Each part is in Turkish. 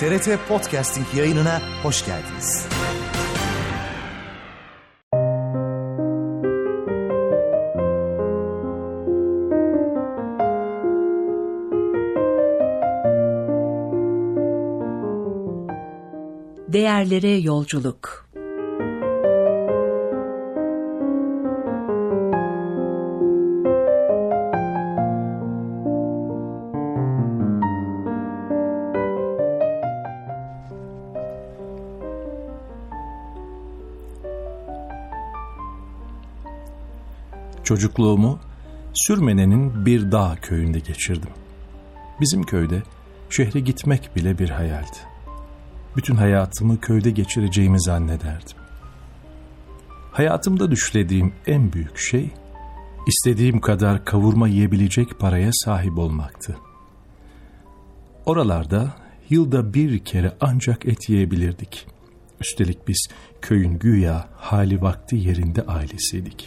TRT Podcasting yayınına hoş geldiniz. Değerlere yolculuk. Çocukluğumu Sürmene'nin bir dağ köyünde geçirdim. Bizim köyde şehre gitmek bile bir hayaldi. Bütün hayatımı köyde geçireceğimi zannederdim. Hayatımda düşlediğim en büyük şey, istediğim kadar kavurma yiyebilecek paraya sahip olmaktı. Oralarda yılda bir kere ancak et yiyebilirdik. Üstelik biz köyün güya hali vakti yerinde ailesiydik.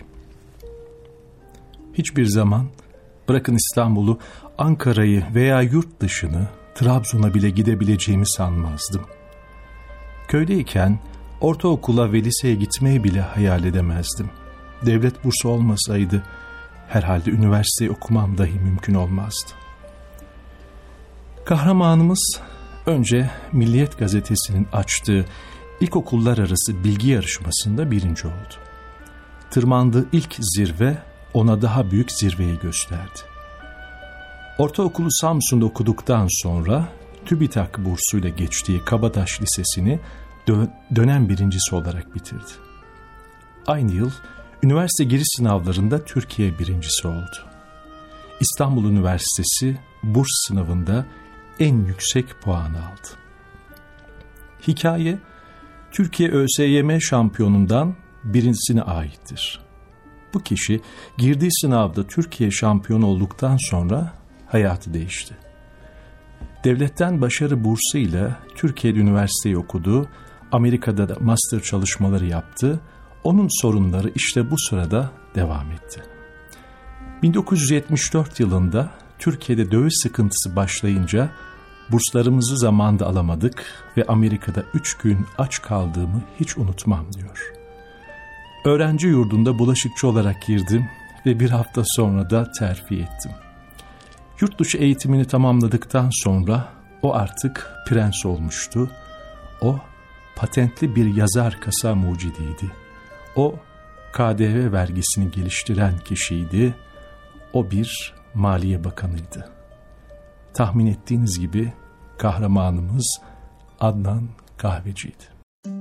Hiçbir zaman bırakın İstanbul'u, Ankara'yı veya yurt dışını, Trabzon'a bile gidebileceğimi sanmazdım. Köydeyken ortaokula ve liseye gitmeyi bile hayal edemezdim. Devlet bursu olmasaydı herhalde üniversiteyi okumam dahi mümkün olmazdı. Kahramanımız önce Milliyet Gazetesi'nin açtığı ilkokullar arası bilgi yarışmasında birinci oldu. Tırmandığı ilk zirve ona daha büyük zirveyi gösterdi. Ortaokulu Samsun'da okuduktan sonra TÜBİTAK bursuyla geçtiği Kabataş Lisesi'ni dönem birincisi olarak bitirdi. Aynı yıl üniversite giriş sınavlarında Türkiye birincisi oldu. İstanbul Üniversitesi burs sınavında en yüksek puanı aldı. Hikaye, Türkiye ÖSYM şampiyonundan birincisine aittir. Bu kişi girdiği sınavda Türkiye şampiyonu olduktan sonra hayatı değişti. Devletten başarı bursuyla Türkiye'de üniversiteyi okudu, Amerika'da da master çalışmaları yaptı. Onun sorunları işte bu sırada devam etti. 1974 yılında Türkiye'de döviz sıkıntısı başlayınca burslarımızı zamanında alamadık ve Amerika'da 3 gün aç kaldığımı hiç unutmam diyor. Öğrenci yurdunda bulaşıkçı olarak girdim ve bir hafta sonra da terfi ettim. Yurt dışı eğitimini tamamladıktan sonra o artık prens olmuştu. O patentli bir yazar kasa mucidiydi. O KDV vergisini geliştiren kişiydi. O bir Maliye Bakanıydı. Tahmin ettiğiniz gibi kahramanımız Adnan Kahveci'ydi.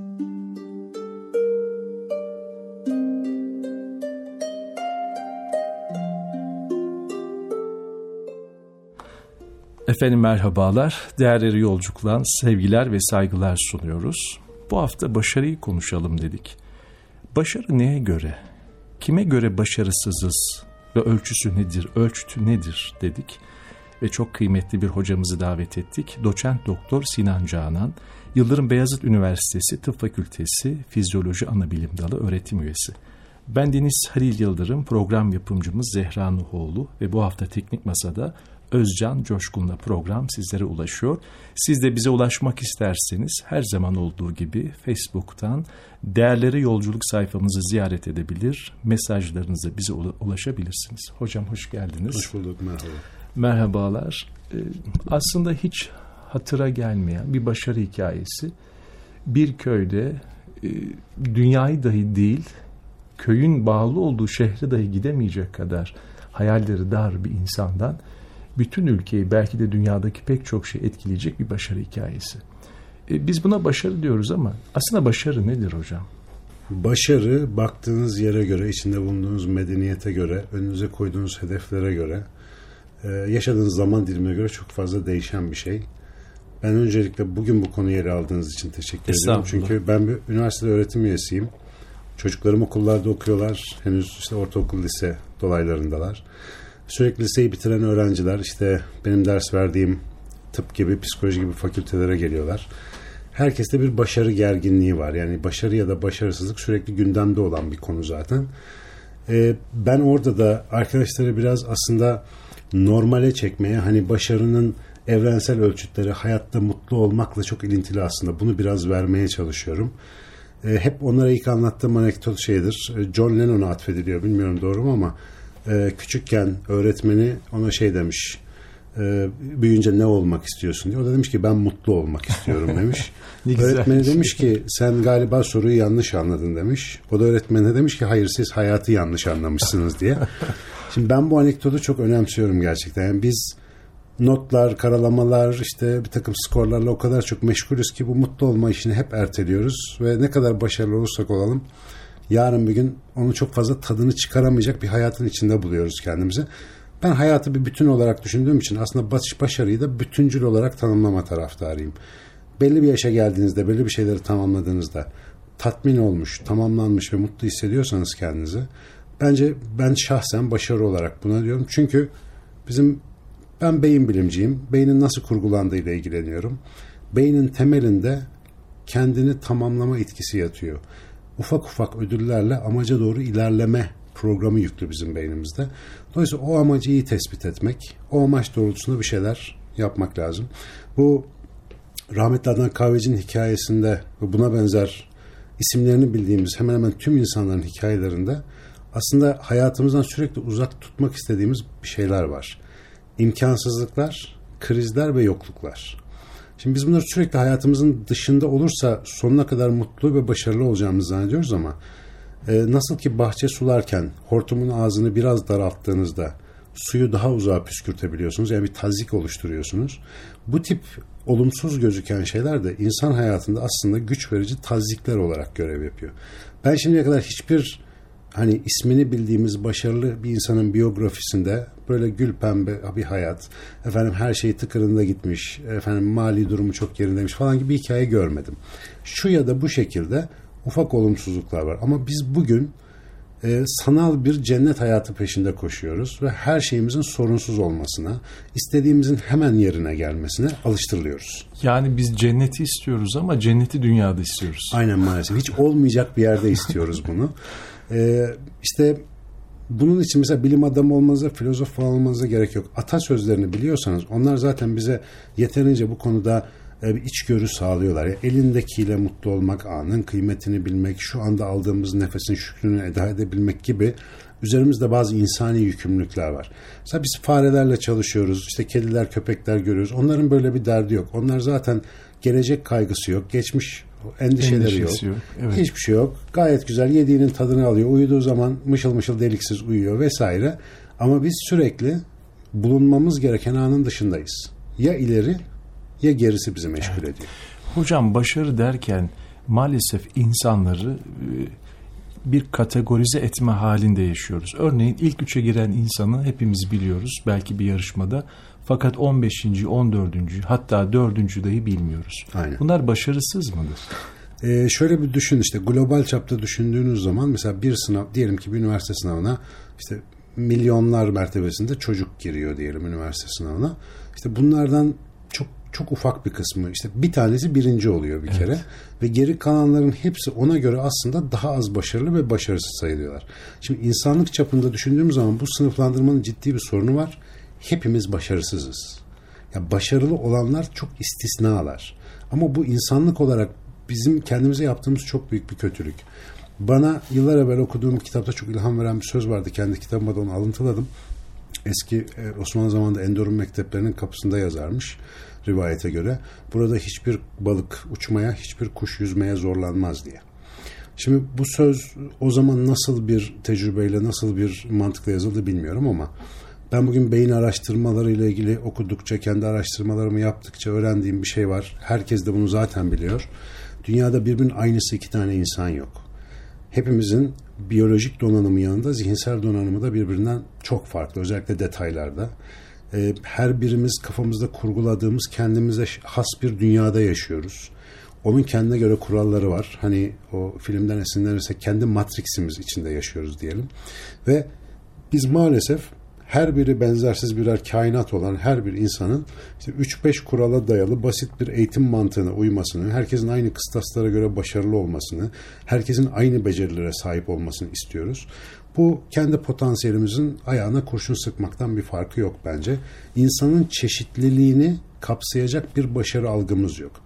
Efendim merhabalar, değerleri yolculuktan sevgiler ve saygılar sunuyoruz. Bu hafta başarıyı konuşalım dedik. Başarı neye göre, kime göre başarısızız ve ölçüsü nedir, ölçütü nedir dedik. Ve çok kıymetli bir hocamızı davet ettik. Doçent Doktor Sinan Canan, Yıldırım Beyazıt Üniversitesi Tıp Fakültesi Fizyoloji Anabilim Dalı öğretim üyesi. Ben Deniz Halil Yıldırım, program yapımcımız Zehra Nuhoğlu ve bu hafta Teknik Masa'da Özcan Coşkun'la program sizlere ulaşıyor. Siz de bize ulaşmak isterseniz her zaman olduğu gibi Facebook'tan Değerlere Yolculuk sayfamızı ziyaret edebilir, mesajlarınızı bize ulaşabilirsiniz. Hocam hoş geldiniz. Hoş bulduk, merhaba. Merhabalar. Aslında hiç hatıra gelmeyen bir başarı hikayesi. Bir köyde dünyayı dahi değil, köyün bağlı olduğu şehre dahi gidemeyecek kadar hayalleri dar bir insandan bütün ülkeyi, belki de dünyadaki pek çok şey etkileyecek bir başarı hikayesi. Biz buna başarı diyoruz ama aslında başarı nedir hocam? Başarı, baktığınız yere göre, içinde bulunduğunuz medeniyete göre, önünüze koyduğunuz hedeflere göre, yaşadığınız zaman dilimine göre çok fazla değişen bir şey. Ben öncelikle bugün bu konuyu ele aldığınız için teşekkür ediyorum. Çünkü ben bir üniversitede öğretim üyesiyim. Çocuklarım okullarda okuyorlar. Henüz işte ortaokul, lise dolaylarındalar. Sürekli liseyi bitiren öğrenciler işte benim ders verdiğim tıp gibi, psikoloji gibi fakültelere geliyorlar. Herkeste bir başarı gerginliği var. Yani başarı ya da başarısızlık sürekli gündemde olan bir konu zaten. Ben orada da arkadaşlara biraz aslında normale çekmeye, hani başarının evrensel ölçütleri hayatta mutlu olmakla çok ilintili aslında. Bunu biraz vermeye çalışıyorum. Hep onlara ilk anlattığım anekdot şeydir. John Lennon'a atfediliyor. Bilmiyorum doğru mu ama küçükken öğretmeni ona şey demiş. Büyüyünce ne olmak istiyorsun diye. O da demiş ki ben mutlu olmak istiyorum demiş. Öğretmeni demiş ki sen galiba soruyu yanlış anladın demiş. O da öğretmenine demiş ki hayır siz hayatı yanlış anlamışsınız diye. Şimdi ben bu anekdotu çok önemsiyorum gerçekten. Yani biz notlar, karalamalar, işte bir takım skorlarla o kadar çok meşgulüz ki bu mutlu olma işini hep erteliyoruz ve ne kadar başarılı olursak olalım yarın bir gün onu çok fazla tadını çıkaramayacak bir hayatın içinde buluyoruz kendimizi. Ben hayatı bir bütün olarak düşündüğüm için aslında başarıyı da bütüncül olarak tanımlama taraftarıyım. Belli bir yaşa geldiğinizde, belli bir şeyleri tamamladığınızda tatmin olmuş, tamamlanmış ve mutlu hissediyorsanız kendinizi, bence ben şahsen başarı olarak buna diyorum. Çünkü ben beyin bilimciyim. Beynin nasıl kurgulandığıyla ilgileniyorum. Beynin temelinde kendini tamamlama etkisi yatıyor. Ufak ufak ödüllerle amaca doğru ilerleme programı yüklü bizim beynimizde. Dolayısıyla o amacı iyi tespit etmek, o amaç doğrultusunda bir şeyler yapmak lazım. Bu rahmetli Adnan Kahveci'nin hikayesinde ve buna benzer isimlerini bildiğimiz hemen hemen tüm insanların hikayelerinde aslında hayatımızdan sürekli uzak tutmak istediğimiz bir şeyler var. İmkansızlıklar, krizler ve yokluklar. Şimdi biz bunları sürekli hayatımızın dışında olursa sonuna kadar mutlu ve başarılı olacağımızı zannediyoruz ama nasıl ki bahçe sularken hortumun ağzını biraz daralttığınızda suyu daha uzağa püskürtebiliyorsunuz. Yani bir tazyik oluşturuyorsunuz. Bu tip olumsuz gözüken şeyler de insan hayatında aslında güç verici tazyikler olarak görev yapıyor. Ben şimdiye kadar hiçbir ismini bildiğimiz başarılı bir insanın biyografisinde böyle gül pembe bir hayat, her şey tıkırında gitmiş, mali durumu çok yerindeymiş falan gibi bir hikaye görmedim. Şu ya da bu şekilde ufak olumsuzluklar var. Ama biz bugün sanal bir cennet hayatı peşinde koşuyoruz ve her şeyimizin sorunsuz olmasına, istediğimizin hemen yerine gelmesine alıştırılıyoruz. Yani biz cenneti istiyoruz ama cenneti dünyada istiyoruz. Aynen, maalesef. Hiç olmayacak bir yerde istiyoruz bunu. İşte bunun için mesela bilim adamı olmanıza, filozof falan olmanıza gerek yok. Atasözlerini biliyorsanız onlar zaten bize yeterince bu konuda bir içgörü sağlıyorlar. Yani elindekiyle mutlu olmak, anın kıymetini bilmek, şu anda aldığımız nefesin şükrünü eda edebilmek gibi üzerimizde bazı insani yükümlülükler var. Mesela biz farelerle çalışıyoruz, işte kediler, köpekler görüyoruz. Onların böyle bir derdi yok. Onlar zaten gelecek kaygısı yok, geçmiş endişeleri yok. Evet. Hiçbir şey yok. Gayet güzel yediğinin tadını alıyor. Uyuduğu zaman mışıl mışıl deliksiz uyuyor vesaire. Ama biz sürekli bulunmamız gereken anın dışındayız. Ya ileri ya gerisi bizi meşgul ediyor. Hocam başarı derken maalesef insanları bir kategorize etme halinde yaşıyoruz. Örneğin ilk 3'e giren insanı hepimiz biliyoruz. Belki bir yarışmada. Fakat 15. 14. hatta 4. dahi bilmiyoruz. Aynen. Bunlar başarısız mıdır? Şöyle bir düşün, işte global çapta düşündüğünüz zaman mesela bir sınav, diyelim ki bir üniversite sınavına işte milyonlar mertebesinde çocuk giriyor diyelim üniversite sınavına. İşte bunlardan çok ufak bir kısmı, işte bir tanesi birinci oluyor bir kere ve geri kalanların hepsi ona göre aslında daha az başarılı ve başarısız sayılıyorlar. Şimdi insanlık çapında düşündüğümüz zaman bu sınıflandırmanın ciddi bir sorunu var. Hepimiz başarısızız. Ya başarılı olanlar çok istisnalar. Ama bu insanlık olarak bizim kendimize yaptığımız çok büyük bir kötülük. Bana yıllar evvel okuduğum kitapta çok ilham veren bir söz vardı. Kendi kitabıma da onu alıntıladım. Eski Osmanlı zamanında Endorun mekteplerinin kapısında yazarmış rivayete göre. Burada hiçbir balık uçmaya, hiçbir kuş yüzmeye zorlanmaz diye. Şimdi bu söz o zaman nasıl bir tecrübeyle, nasıl bir mantıkla yazıldı bilmiyorum ama ben bugün beyin araştırmalarıyla ilgili okudukça, kendi araştırmalarımı yaptıkça öğrendiğim bir şey var. Herkes de bunu zaten biliyor. Dünyada birbirinin aynısı 2 tane insan yok. Hepimizin biyolojik donanımı yanında zihinsel donanımı da birbirinden çok farklı. Özellikle detaylarda. Her birimiz kafamızda kurguladığımız kendimize has bir dünyada yaşıyoruz. Onun kendine göre kuralları var. Hani o filmden esinlenirsek kendi matriksimiz içinde yaşıyoruz diyelim. Ve biz maalesef her biri benzersiz birer kainat olan her bir insanın işte 3-5 kurala dayalı basit bir eğitim mantığına uymasını, herkesin aynı kıstaslara göre başarılı olmasını, herkesin aynı becerilere sahip olmasını istiyoruz. Bu kendi potansiyelimizin ayağına kurşun sıkmaktan bir farkı yok bence. İnsanın çeşitliliğini kapsayacak bir başarı algımız yok.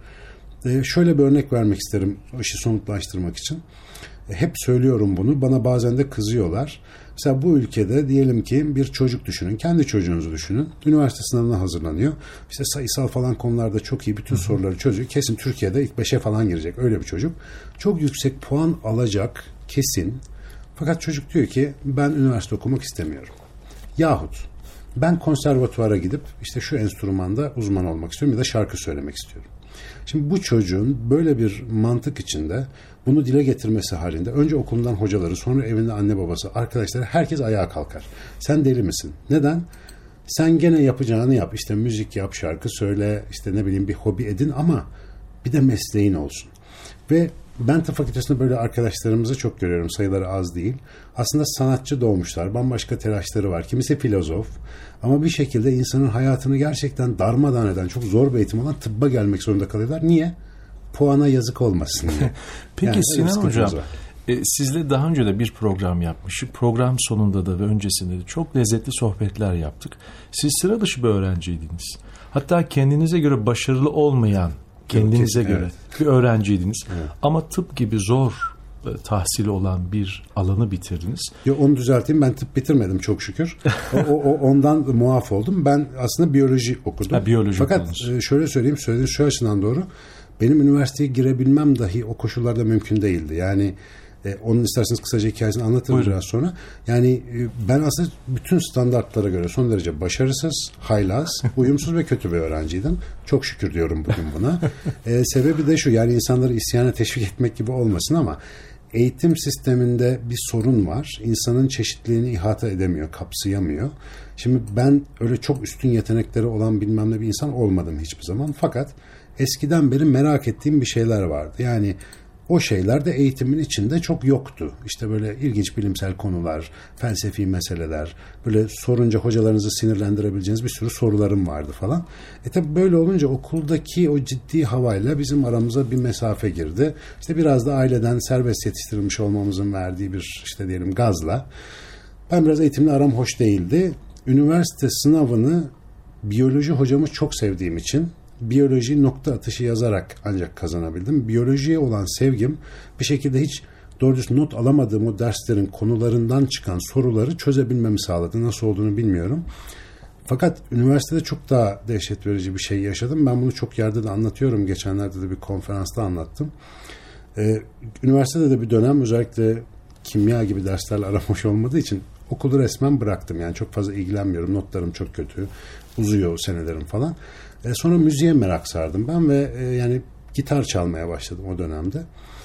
Şöyle bir örnek vermek isterim işi somutlaştırmak için. Hep söylüyorum bunu. Bana bazen de kızıyorlar. Mesela bu ülkede diyelim ki bir çocuk düşünün. Kendi çocuğunuzu düşünün. Üniversite sınavına hazırlanıyor. İşte sayısal falan konularda çok iyi bütün soruları çözüyor. Kesin Türkiye'de ilk 5'e falan girecek. Öyle bir çocuk. Çok yüksek puan alacak kesin. Fakat çocuk diyor ki ben üniversite okumak istemiyorum. Yahut ben konservatuvara gidip işte şu enstrümanda uzman olmak istiyorum ya da şarkı söylemek istiyorum. Şimdi bu çocuğun böyle bir mantık içinde bunu dile getirmesi halinde önce okulundan hocaları, sonra evinde anne babası, arkadaşları, herkes ayağa kalkar. Sen deli misin? Neden? Sen gene yapacağını yap. İşte müzik yap, şarkı söyle, işte ne bileyim bir hobi edin ama bir de mesleğin olsun. Ve ben tıp fakültesinde böyle arkadaşlarımızı çok görüyorum. Sayıları az değil. Aslında sanatçı doğmuşlar. Bambaşka telaşları var. Kimisi filozof. Ama bir şekilde insanın hayatını gerçekten darmadağın eden, çok zor bir eğitim olan tıbba gelmek zorunda kalıyorlar. Niye? Puana yazık olmasın diye. Peki yani Sinan Hocam, sizle daha önce de bir program yapmıştık. Program sonunda da ve öncesinde de çok lezzetli sohbetler yaptık. Siz sıra dışı bir öğrenciydiniz. Hatta kendinize göre başarılı olmayan, kendinize göre bir öğrenciydiniz. Evet. Ama tıp gibi zor tahsili olan bir alanı bitirdiniz. Yo, onu düzelteyim, ben tıp bitirmedim çok şükür. Ondan muaf oldum. Ben aslında biyoloji okudum. Biyoloji fakat okudunuz. Şöyle söyleyeyim, söylediğiniz şu açıdan doğru. Benim üniversiteye girebilmem dahi o koşullarda mümkün değildi. Yani onun isterseniz kısaca hikayesini anlatırım. Buyurun. Biraz sonra. Yani ben aslında bütün standartlara göre son derece başarısız, haylaz, uyumsuz ve kötü bir öğrenciydim. Çok şükür diyorum bugün buna. Sebebi de şu, yani insanları isyana teşvik etmek gibi olmasın ama eğitim sisteminde bir sorun var. İnsanın çeşitliliğini ihata edemiyor, kapsayamıyor. Şimdi ben öyle çok üstün yetenekleri olan bilmem ne bir insan olmadım hiçbir zaman. Fakat eskiden beri merak ettiğim bir şeyler vardı. Yani o şeyler de eğitimin içinde çok yoktu. İşte böyle ilginç bilimsel konular, felsefi meseleler, böyle sorunca hocalarınızı sinirlendirebileceğiniz bir sürü sorularım vardı falan. Tabi böyle olunca okuldaki o ciddi havayla bizim aramıza bir mesafe girdi. İşte biraz da aileden serbest yetiştirilmiş olmamızın verdiği bir işte diyelim gazla. Ben biraz eğitimle aram hoş değildi. Üniversite sınavını biyoloji hocamı çok sevdiğim için biyoloji nokta atışı yazarak ancak kazanabildim. Biyolojiye olan sevgim bir şekilde hiç doğru düz not alamadığım o derslerin konularından çıkan soruları çözebilmemi sağladı. Nasıl olduğunu bilmiyorum. Fakat üniversitede çok daha dehşet verici bir şey yaşadım. Ben bunu çok yerde de anlatıyorum. Geçenlerde de bir konferansta anlattım. Üniversitede de bir dönem özellikle kimya gibi derslerle aram hoş olmadığı için okulu resmen bıraktım. Yani çok fazla ilgilenmiyorum. Notlarım çok kötü. Uzuyor senelerim falan. Sonra müziğe merak sardım ben ve yani gitar çalmaya başladım o dönemde.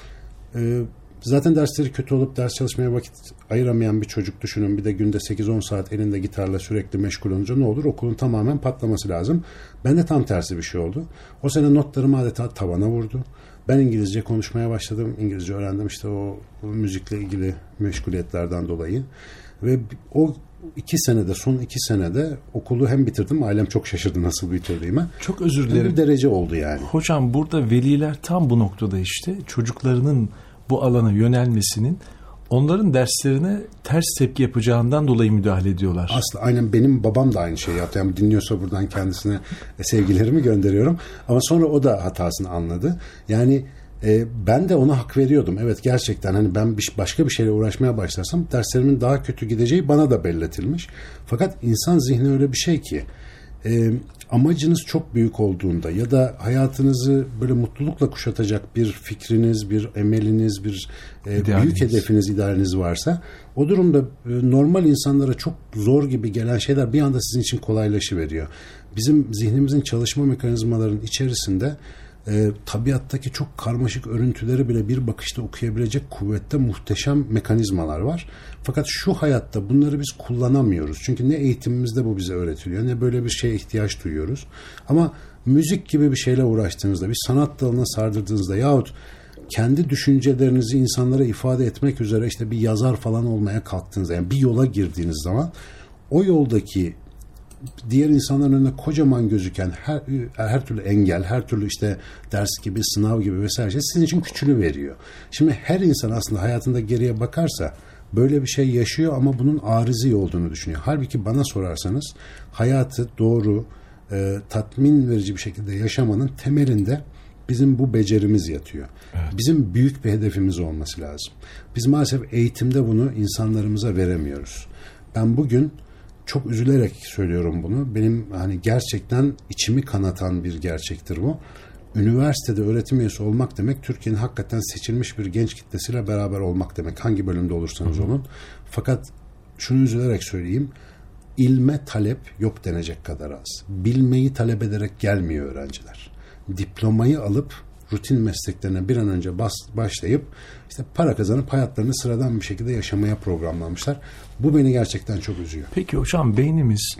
Zaten dersleri kötü olup ders çalışmaya vakit ayıramayan bir çocuk düşünün. Bir de günde 8-10 saat elinde gitarla sürekli meşgul olunca ne olur? Okulun tamamen patlaması lazım. Ben de tam tersi bir şey oldu. O sene notlarım adeta tavana vurdu. Ben İngilizce konuşmaya başladım. İngilizce öğrendim işte o müzikle ilgili meşguliyetlerden dolayı. Ve o son 2 senede okulu hem bitirdim, ailem çok şaşırdı nasıl bitirdiğime. Çok özür dilerim. Bir derece oldu yani. Hocam burada veliler tam bu noktada işte çocuklarının bu alana yönelmesinin onların derslerine ters tepki yapacağından dolayı müdahale ediyorlar. Aslında aynen benim babam da aynı şeyi yaptı. Yani dinliyorsa buradan kendisine sevgilerimi gönderiyorum. Ama sonra o da hatasını anladı. Yani ben de ona hak veriyordum. Evet, gerçekten hani ben başka bir şeyle uğraşmaya başlarsam derslerimin daha kötü gideceği bana da belletilmiş. Fakat insan zihni öyle bir şey ki amacınız çok büyük olduğunda ya da hayatınızı böyle mutlulukla kuşatacak bir fikriniz, bir emeliniz, bir büyük hedefiniz, idealiniz varsa o durumda normal insanlara çok zor gibi gelen şeyler bir anda sizin için kolaylaşıveriyor. Bizim zihnimizin çalışma mekanizmalarının içerisinde tabiattaki çok karmaşık örüntüleri bile bir bakışta okuyabilecek kuvvette muhteşem mekanizmalar var. Fakat şu hayatta bunları biz kullanamıyoruz. Çünkü ne eğitimimizde bu bize öğretiliyor, ne böyle bir şeye ihtiyaç duyuyoruz. Ama müzik gibi bir şeyle uğraştığınızda, bir sanat dalına sardırdığınızda yahut kendi düşüncelerinizi insanlara ifade etmek üzere işte bir yazar falan olmaya kalktığınızda, yani bir yola girdiğiniz zaman o yoldaki diğer insanların önüne kocaman gözüken her türlü engel, her türlü işte ders gibi, sınav gibi vesaire şey sizin için küçülüveriyor. Şimdi her insan aslında hayatında geriye bakarsa böyle bir şey yaşıyor ama bunun arizi olduğunu düşünüyor. Halbuki bana sorarsanız hayatı doğru, tatmin verici bir şekilde yaşamanın temelinde bizim bu becerimiz yatıyor. Evet. Bizim büyük bir hedefimiz olması lazım. Biz maalesef eğitimde bunu insanlarımıza veremiyoruz. Ben bugün çok üzülerek söylüyorum bunu. Benim hani gerçekten içimi kanatan bir gerçektir bu. Üniversitede öğretim üyesi olmak demek Türkiye'nin hakikaten seçilmiş bir genç kitlesiyle beraber olmak demek. Hangi bölümde olursanız olun. Fakat şunu üzülerek söyleyeyim. İlme talep yok denecek kadar az. Bilmeyi talep ederek gelmiyor öğrenciler. Diplomayı alıp rutin mesleklerine bir an önce başlayıp işte para kazanıp hayatlarını sıradan bir şekilde yaşamaya programlanmışlar. Bu beni gerçekten çok üzüyor. Peki hocam beynimiz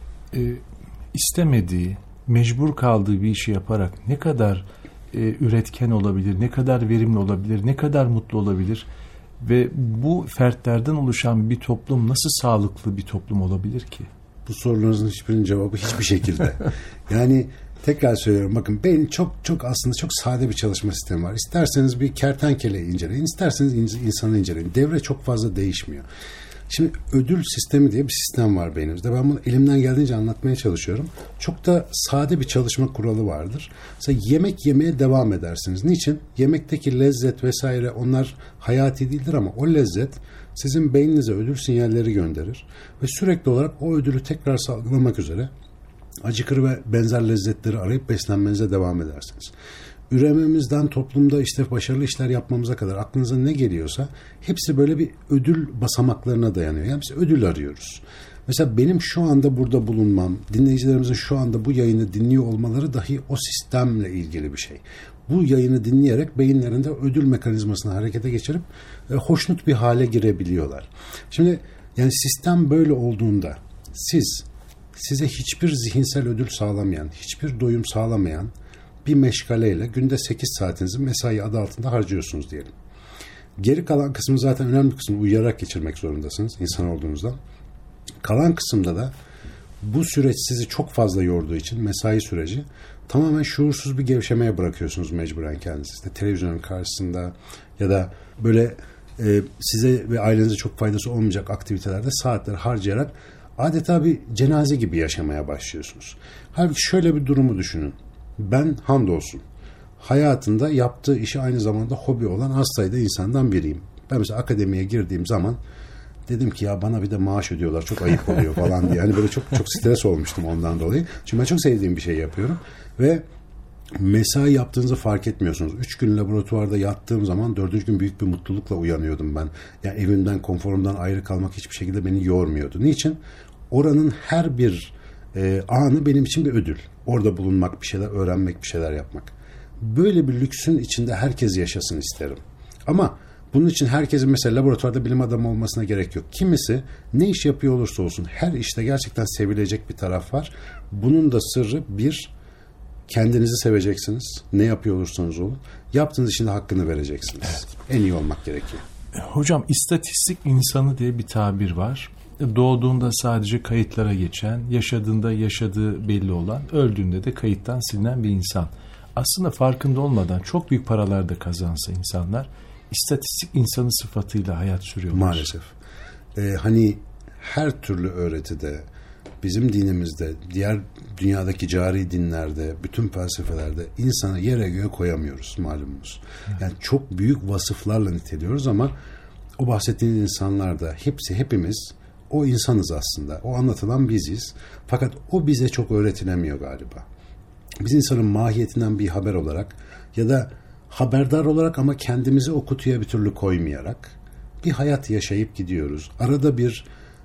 istemediği, mecbur kaldığı bir işi yaparak ne kadar üretken olabilir, ne kadar verimli olabilir, ne kadar mutlu olabilir ve bu fertlerden oluşan bir toplum nasıl sağlıklı bir toplum olabilir ki? Bu sorularınızın hiçbirinin cevabı hiçbir şekilde. Yani tekrar söylüyorum, bakın beyin çok aslında çok sade bir çalışma sistemi var. İsterseniz bir kertenkeleyi inceleyin, isterseniz insanı inceleyin. Devre çok fazla değişmiyor. Şimdi ödül sistemi diye bir sistem var beynimizde. Ben bunu elimden geldiğince anlatmaya çalışıyorum. Çok da sade bir çalışma kuralı vardır. Mesela yemek yemeye devam edersiniz. Niçin? Yemekteki lezzet vesaire onlar hayati değildir ama o lezzet sizin beyninize ödül sinyalleri gönderir. Ve sürekli olarak o ödülü tekrar salgılamak üzere acıkır ve benzer lezzetleri arayıp beslenmenize devam edersiniz. Ürememizden toplumda işte başarılı işler yapmamıza kadar aklınıza ne geliyorsa hepsi böyle bir ödül basamaklarına dayanıyor. Yani biz ödül arıyoruz. Mesela benim şu anda burada bulunmam, dinleyicilerimizin şu anda bu yayını dinliyor olmaları dahi o sistemle ilgili bir şey. Bu yayını dinleyerek beyinlerinde ödül mekanizmasını harekete geçirip hoşnut bir hale girebiliyorlar. Şimdi yani sistem böyle olduğunda size hiçbir zihinsel ödül sağlamayan, hiçbir doyum sağlamayan bir meşgaleyle günde 8 saatinizi mesai adı altında harcıyorsunuz diyelim. Geri kalan kısmı zaten önemli kısmını uyuyarak geçirmek zorundasınız insan olduğunuzdan. Kalan kısımda da bu süreç sizi çok fazla yorduğu için mesai süreci tamamen şuursuz bir gevşemeye bırakıyorsunuz mecburen kendinizi. İşte televizyonun karşısında ya da böyle size ve ailenize çok faydası olmayacak aktivitelerde saatler harcayarak adeta bir cenaze gibi yaşamaya başlıyorsunuz. Halbuki şöyle bir durumu düşünün. Ben hamdolsun hayatında yaptığı işi aynı zamanda hobi olan az sayıda insandan biriyim. Ben mesela akademiye girdiğim zaman dedim ki ya bana bir de maaş ödüyorlar, çok ayıp oluyor falan diye. Yani böyle çok stres olmuştum ondan dolayı. Çünkü ben çok sevdiğim bir şey yapıyorum ve mesai yaptığınızı fark etmiyorsunuz. 3 gün laboratuvarda yattığım zaman 4. gün büyük bir mutlulukla uyanıyordum ben. Yani evimden, konforumdan ayrı kalmak hiçbir şekilde beni yormuyordu. Niçin? Oranın her bir anı benim için bir ödül. Orada bulunmak, bir şeyler öğrenmek, bir şeyler yapmak. Böyle bir lüksün içinde herkes yaşasın isterim. Ama bunun için herkesin mesela laboratuvarda bilim adamı olmasına gerek yok. Kimisi ne iş yapıyor olursa olsun her işte gerçekten sevilecek bir taraf var. Bunun da sırrı bir, kendinizi seveceksiniz. Ne yapıyor olursanız olun. Yaptığınız işin de hakkını vereceksiniz. Evet. En iyi olmak gerekiyor. Hocam istatistik insanı diye bir tabir var. Doğduğunda sadece kayıtlara geçen, yaşadığında yaşadığı belli olan, öldüğünde de kayıttan silinen bir insan. Aslında farkında olmadan çok büyük paralar da kazansa insanlar istatistik insanı sıfatıyla hayat sürüyorlar. Maalesef. Hani her türlü öğretide, bizim dinimizde, diğer dünyadaki cari dinlerde, bütün felsefelerde insanı yere göğe koyamıyoruz malumunuz. Yani çok büyük vasıflarla niteliyoruz ama o bahsettiğiniz insanlar da hepimiz o insanız aslında. O anlatılan biziz. Fakat o bize çok öğretilemiyor galiba. Biz insanın mahiyetinden bir haber olarak ya da haberdar olarak ama kendimizi o kutuya bir türlü koymayarak bir hayat yaşayıp gidiyoruz. Arada bir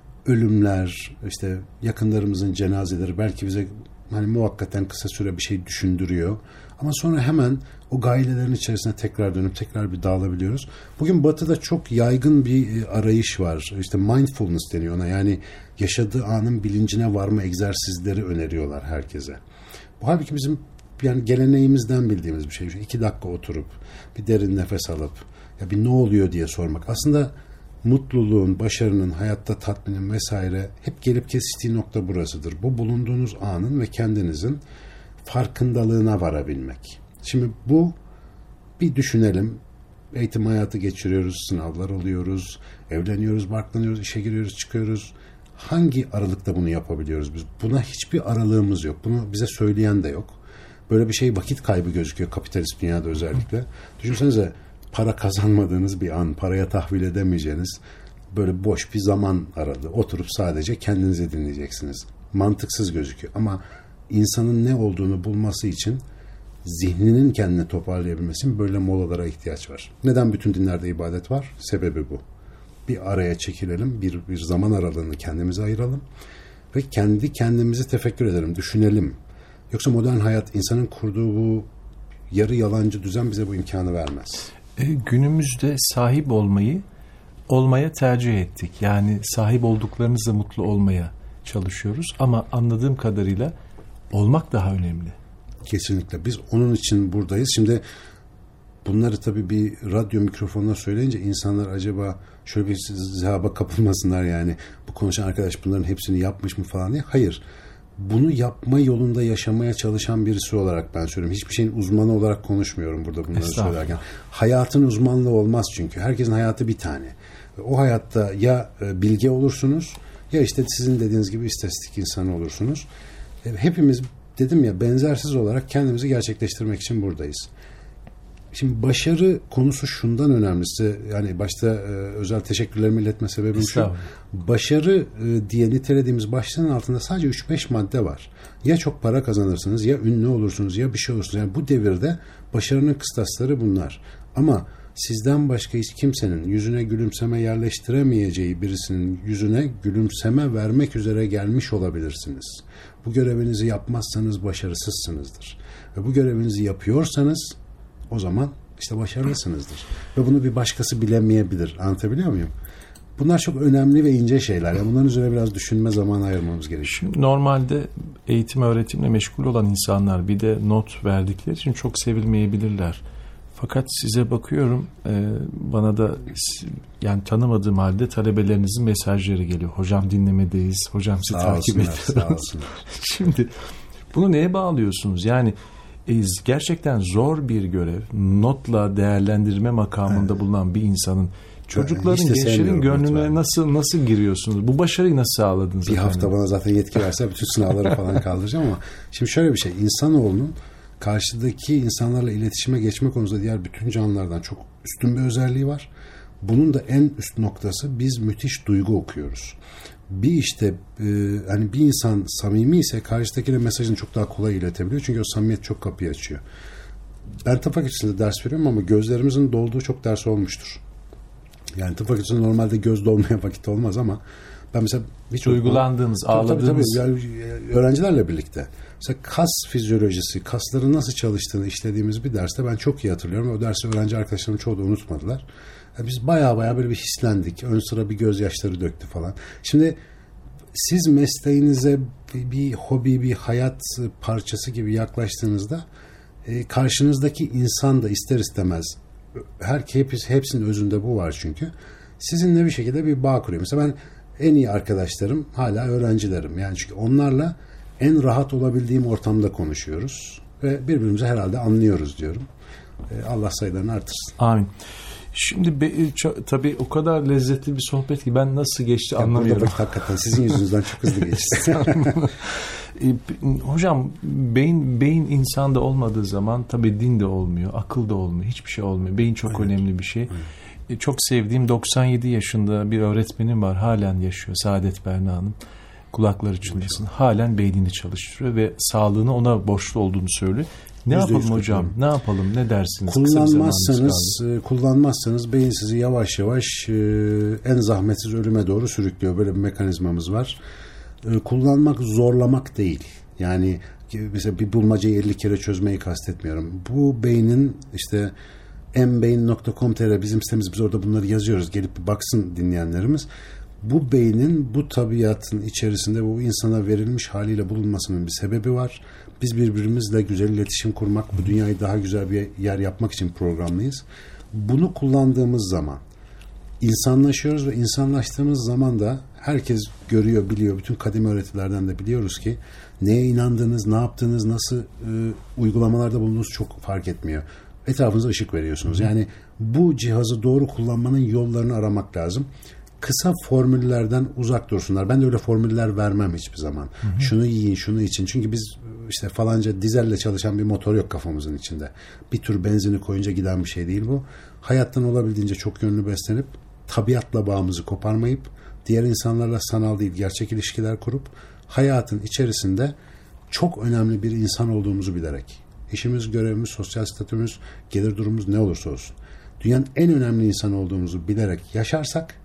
ölümler, işte yakınlarımızın cenazeleri belki bize hani muvakkaten kısa süre bir şey düşündürüyor. Ama sonra hemen o gailelerin içerisine tekrar dönüp tekrar bir dağılabiliyoruz. Bugün Batı'da çok yaygın bir arayış var. İşte mindfulness deniyor ona. Yani yaşadığı anın bilincine varma egzersizleri öneriyorlar herkese. Bu halbuki bizim yani geleneğimizden bildiğimiz bir şey. 2 dakika oturup bir derin nefes alıp ya bir ne oluyor diye sormak. Aslında mutluluğun, başarının, hayatta tatminin vesaire hep gelip kesiştiği nokta burasıdır. Bu bulunduğunuz anın ve kendinizin farkındalığına varabilmek. Şimdi bu bir düşünelim. Eğitim hayatı geçiriyoruz, sınavlar oluyoruz, evleniyoruz, barklanıyoruz, işe giriyoruz, çıkıyoruz. Hangi aralıkta bunu yapabiliyoruz biz? Buna hiçbir aralığımız yok. Bunu bize söyleyen de yok. Böyle bir şey vakit kaybı gözüküyor kapitalist dünyada özellikle. Düşünsenize para kazanmadığınız bir an, paraya tahvil edemeyeceğiniz böyle boş bir zaman aralığı. Oturup sadece kendinizi dinleyeceksiniz. Mantıksız gözüküyor ama insanın ne olduğunu bulması için zihninin kendini toparlayabilmesi için böyle molalara ihtiyaç var. Neden bütün dinlerde ibadet var? Sebebi bu. Bir araya çekilelim, bir zaman aralığını kendimize ayıralım ve kendi kendimizi tefekkür edelim, düşünelim. Yoksa modern hayat, insanın kurduğu bu yarı yalancı düzen bize bu imkanı vermez. Günümüzde sahip olmaya tercih ettik. Yani sahip olduklarınızla mutlu olmaya çalışıyoruz ama anladığım kadarıyla olmak daha önemli. Kesinlikle. Biz onun için buradayız. Şimdi bunları tabii bir radyo mikrofonuna söyleyince insanlar acaba şöyle bir zihaba kapılmasınlar yani. Bu konuşan arkadaş bunların hepsini yapmış mı falan diye. Hayır. Bunu yapma yolunda yaşamaya çalışan birisi olarak ben söylüyorum. Hiçbir şeyin uzmanı olarak konuşmuyorum burada bunları söylerken. Hayatın uzmanlığı olmaz çünkü. Herkesin hayatı bir tane. O hayatta ya bilge olursunuz ya işte sizin dediğiniz gibi istatistik insanı olursunuz. Hepimiz dedim ya benzersiz olarak kendimizi gerçekleştirmek için buradayız. Şimdi başarı konusu şundan önemli size yani başta özel teşekkürlerimi iletme sebebim şu. Başarı diye nitelediğimiz başlığın altında sadece 3-5 madde var. Ya çok para kazanırsınız ya ünlü olursunuz ya bir şey olursunuz. Yani bu devirde başarının kıstasları bunlar. Ama sizden başka hiç kimsenin yüzüne gülümseme yerleştiremeyeceği birisinin yüzüne gülümseme vermek üzere gelmiş olabilirsiniz. Bu görevinizi yapmazsanız başarısızsınızdır. Ve bu görevinizi yapıyorsanız o zaman işte başarılısınızdır. Ve bunu bir başkası bilemeyebilir. Anlatabiliyor muyum? Bunlar çok önemli ve ince şeyler. Yani bunların üzerine biraz düşünme zamanı ayırmamız gerekiyor. Şimdi normalde eğitim öğretimle meşgul olan insanlar bir de not verdikleri için çok sevilmeyebilirler. Fakat size bakıyorum bana da yani tanımadığım halde talebelerinizin mesajları geliyor. Hocam dinlemedeyiz. Hocam sizi takip ediyoruz. Sağ olsunlar. Şimdi bunu neye bağlıyorsunuz? Yani gerçekten zor bir görev. Notla değerlendirme makamında bulunan bir insanın çocukların, gençlerin gönlüne nasıl giriyorsunuz? Bu başarıyı nasıl sağladınız? Bir hafta bana zaten yetki verse bütün sınavları falan kaldıracağım ama şimdi şöyle bir şey. İnsanoğlunun karşıdaki insanlarla iletişime geçme konusunda diğer bütün canlılardan çok üstün bir özelliği var. Bunun da en üst noktası biz müthiş duygu okuyoruz. Bir işte hani bir insan samimi ise karşıdakine mesajını çok daha kolay iletebiliyor. Çünkü o samimiyet çok kapıyı açıyor. Ben tıp fakültesinde ders veriyorum ama gözlerimizin dolduğu çok ders olmuştur. Yani tıp fakültesinde normalde göz dolmaya vakit olmaz ama ben mesela hiç duygulandığınız, ağladığınız yani öğrencilerle birlikte mesela kas fizyolojisi, kasların nasıl çalıştığını işlediğimiz bir derste ben çok iyi hatırlıyorum. O dersi öğrenci arkadaşlarım çoğu da unutmadılar. Yani biz baya böyle bir hislendik. Ön sıra bir gözyaşları döktü falan. Şimdi siz mesleğinize bir hobi, bir hayat parçası gibi yaklaştığınızda karşınızdaki insan da ister istemez hepsinin özünde bu var çünkü. Sizinle bir şekilde bir bağ kuruyor. Mesela ben en iyi arkadaşlarım hala öğrencilerim. Yani çünkü onlarla en rahat olabildiğim ortamda konuşuyoruz ve birbirimizi herhalde anlıyoruz diyorum. Allah sayılarını artırsın. Amin. Şimdi tabii o kadar lezzetli bir sohbet ki ben nasıl geçti anlamıyorum. Hakikaten sizin yüzünüzden çok hızlı geçti. Hocam beyin insanda olmadığı zaman tabii din de olmuyor, akıl da olmuyor, hiçbir şey olmuyor. Beyin çok önemli bir şey. Çok sevdiğim 97 yaşında bir öğretmenim var, halen yaşıyor, Saadet Berna Hanım. Kulakları çınlasın. Halen beynini çalıştırıyor ve sağlığını ona borçlu olduğunu söylüyor. Ne yapalım hocam? Ne yapalım? Ne dersiniz? Kullanmazsanız beyin sizi yavaş yavaş en zahmetsiz ölüme doğru sürüklüyor. Böyle bir mekanizmamız var. Kullanmak zorlamak değil. Yani mesela bir bulmacayı 50 kere çözmeyi kastetmiyorum. Bu beynin işte mbeyin.com.tr bizim sitemiz, biz orada bunları yazıyoruz. Gelip bir baksın dinleyenlerimiz. Bu beynin bu tabiatın içerisinde bu insana verilmiş haliyle bulunmasının bir sebebi var. Biz birbirimizle güzel iletişim kurmak, bu dünyayı daha güzel bir yer yapmak için programlıyız. Bunu kullandığımız zaman İnsanlaşıyoruz ve insanlaştığımız zaman da herkes görüyor, biliyor. Bütün kadim öğretilerden de biliyoruz ki neye inandığınız, ne yaptığınız, nasıl uygulamalarda bulunduğunuz çok fark etmiyor. Etrafınıza ışık veriyorsunuz. Yani bu cihazı doğru kullanmanın yollarını aramak lazım. Kısa formüllerden uzak dursunlar. Ben de öyle formüller vermem hiçbir zaman. Şunu yiyin, şunu için. Çünkü biz işte falanca dizelle çalışan bir motor yok kafamızın içinde. Bir tür benzini koyunca giden bir şey değil bu. Hayattan olabildiğince çok yönlü beslenip tabiatla bağımızı koparmayıp diğer insanlarla sanal değil gerçek ilişkiler kurup hayatın içerisinde çok önemli bir insan olduğumuzu bilerek, işimiz, görevimiz, sosyal statümüz, gelir durumumuz ne olursa olsun dünyanın en önemli insan olduğumuzu bilerek yaşarsak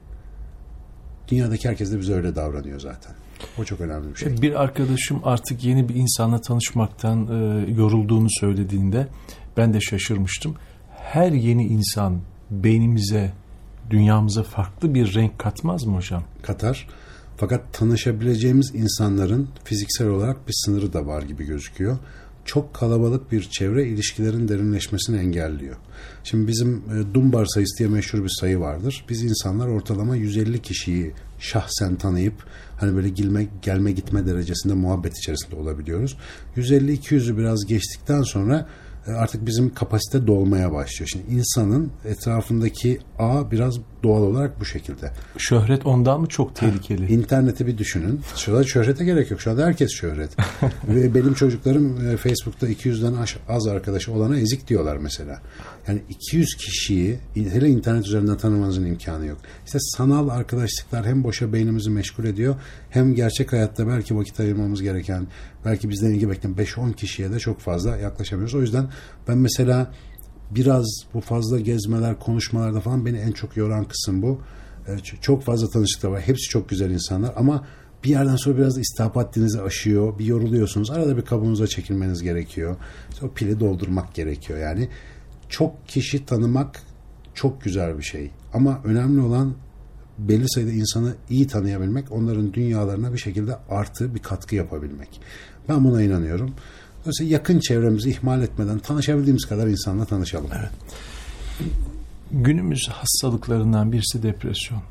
dünyadaki herkes de bize öyle davranıyor zaten. O çok önemli bir şey. Bir arkadaşım artık yeni bir insanla tanışmaktan yorulduğunu söylediğinde ben de şaşırmıştım. Her yeni insan beynimize, dünyamıza farklı bir renk katmaz mı hocam? Katar. Fakat tanışabileceğimiz insanların fiziksel olarak bir sınırı da var gibi gözüküyor. Çok kalabalık bir çevre ilişkilerin derinleşmesini engelliyor. Şimdi bizim Dunbar sayısı diye meşhur bir sayı vardır. Biz insanlar ortalama 150 kişiyi şahsen tanıyıp hani böyle gelme gitme derecesinde muhabbet içerisinde olabiliyoruz. 150-200'ü biraz geçtikten sonra artık bizim kapasite dolmaya başlıyor. Şimdi insanın etrafındaki ağ biraz doğal olarak bu şekilde. Şöhret ondan mı çok tehlikeli? İnterneti bir düşünün. Şurada şöhrete gerek yok. Şu anda herkes şöhret. Ve benim çocuklarım Facebook'ta 200'den az arkadaşı olana ezik diyorlar mesela. Yani 200 kişiyi hele internet üzerinden tanımanızın imkanı yok. İşte sanal arkadaşlıklar hem boşa beynimizi meşgul ediyor hem gerçek hayatta belki vakit ayırmamız gereken, belki bizden ilgi bekleyen 5-10 kişiye de çok fazla yaklaşamıyoruz. O yüzden ben mesela biraz bu fazla gezmeler, konuşmalarda falan beni en çok yoran kısım bu. Çok fazla tanışıklar var. Hepsi çok güzel insanlar ama bir yerden sonra biraz da istihap haddinizi aşıyor. Bir yoruluyorsunuz. Arada bir kabuğunuza çekilmeniz gerekiyor. İşte o pili doldurmak gerekiyor. Yani çok kişi tanımak çok güzel bir şey. Ama önemli olan belli sayıda insanı iyi tanıyabilmek, onların dünyalarına bir şekilde artı bir katkı yapabilmek. Ben buna inanıyorum. Dolayısıyla yakın çevremizi ihmal etmeden tanışabildiğimiz kadar insanla tanışalım. Evet. Günümüz hastalıklarından birisi depresyon.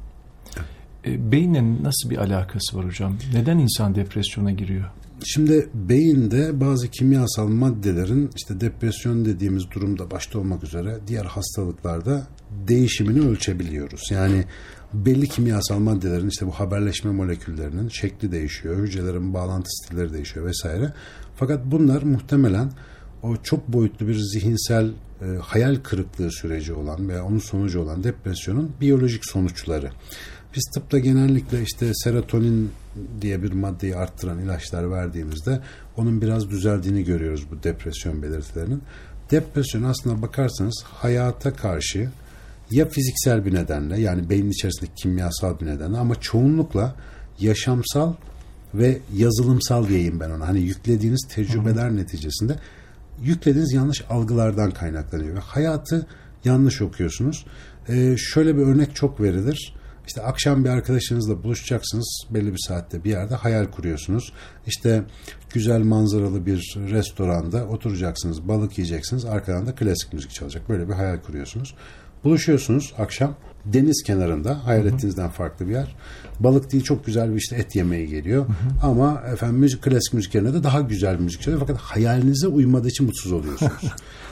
Beyinle nasıl bir alakası var hocam? Neden insan depresyona giriyor? Şimdi beyinde bazı kimyasal maddelerin işte depresyon dediğimiz durumda başta olmak üzere diğer hastalıklarda değişimini ölçebiliyoruz. Yani belli kimyasal maddelerin işte bu haberleşme moleküllerinin şekli değişiyor, hücrelerin bağlantı stilleri değişiyor vesaire. Fakat bunlar muhtemelen o çok boyutlu bir zihinsel hayal kırıklığı süreci olan veya onun sonucu olan depresyonun biyolojik sonuçları. Biz tıpta genellikle işte serotonin diye bir maddeyi arttıran ilaçlar verdiğimizde onun biraz düzeldiğini görüyoruz bu depresyon belirtilerinin. Depresyon aslında bakarsanız hayata karşı ya fiziksel bir nedenle yani beynin içerisindeki kimyasal bir nedenle ama çoğunlukla yaşamsal ve yazılımsal diyeyim ben ona. Hani yüklediğiniz tecrübeler neticesinde yüklediğiniz yanlış algılardan kaynaklanıyor ve hayatı yanlış okuyorsunuz. Şöyle bir örnek çok verilir. İşte akşam bir arkadaşınızla buluşacaksınız belli bir saatte bir yerde hayal kuruyorsunuz. İşte güzel manzaralı bir restoranda oturacaksınız, balık yiyeceksiniz, arkadan da klasik müzik çalacak. Böyle bir hayal kuruyorsunuz. Buluşuyorsunuz akşam deniz kenarında hayal ettiğinizden farklı bir yer. Balık değil çok güzel bir işte et yemeği geliyor. Ama efendim klasik müzik yerine de daha güzel bir müzik çalıyor. Fakat hayalinize uymadığı için mutsuz oluyorsunuz.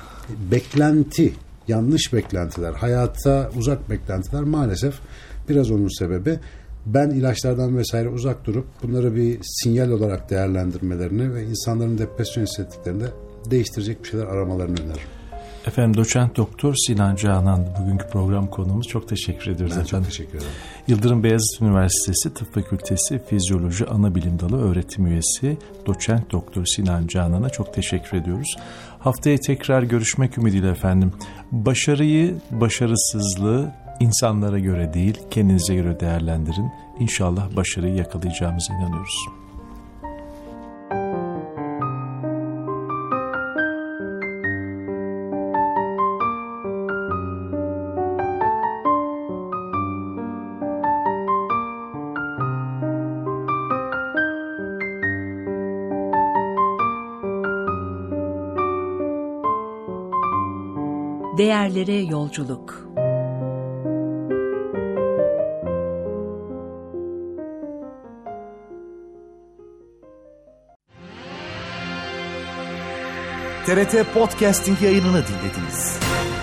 Beklenti, yanlış beklentiler, hayata uzak beklentiler maalesef biraz onun sebebi. Ben ilaçlardan vesaire uzak durup bunları bir sinyal olarak değerlendirmelerini ve insanların depresyon hissettiklerinde değiştirecek bir şeyler aramalarını öneririm. Efendim Doçent Doktor Sinan Canan bugünkü program konuğumuz. Çok teşekkür ediyoruz Ben efendim. Çok teşekkür ederim. Yıldırım Beyazıt Üniversitesi Tıp Fakültesi Fizyoloji Anabilim Dalı öğretim üyesi Doçent Doktor Sinan Canan'a çok teşekkür ediyoruz. Haftaya tekrar görüşmek ümidiyle efendim. Başarıyı, başarısızlığı insanlara göre değil, kendinize göre değerlendirin. İnşallah başarıyı yakalayacağımıza inanıyoruz. Değerlere yolculuk. TRT Podcasting yayınını dinlediniz.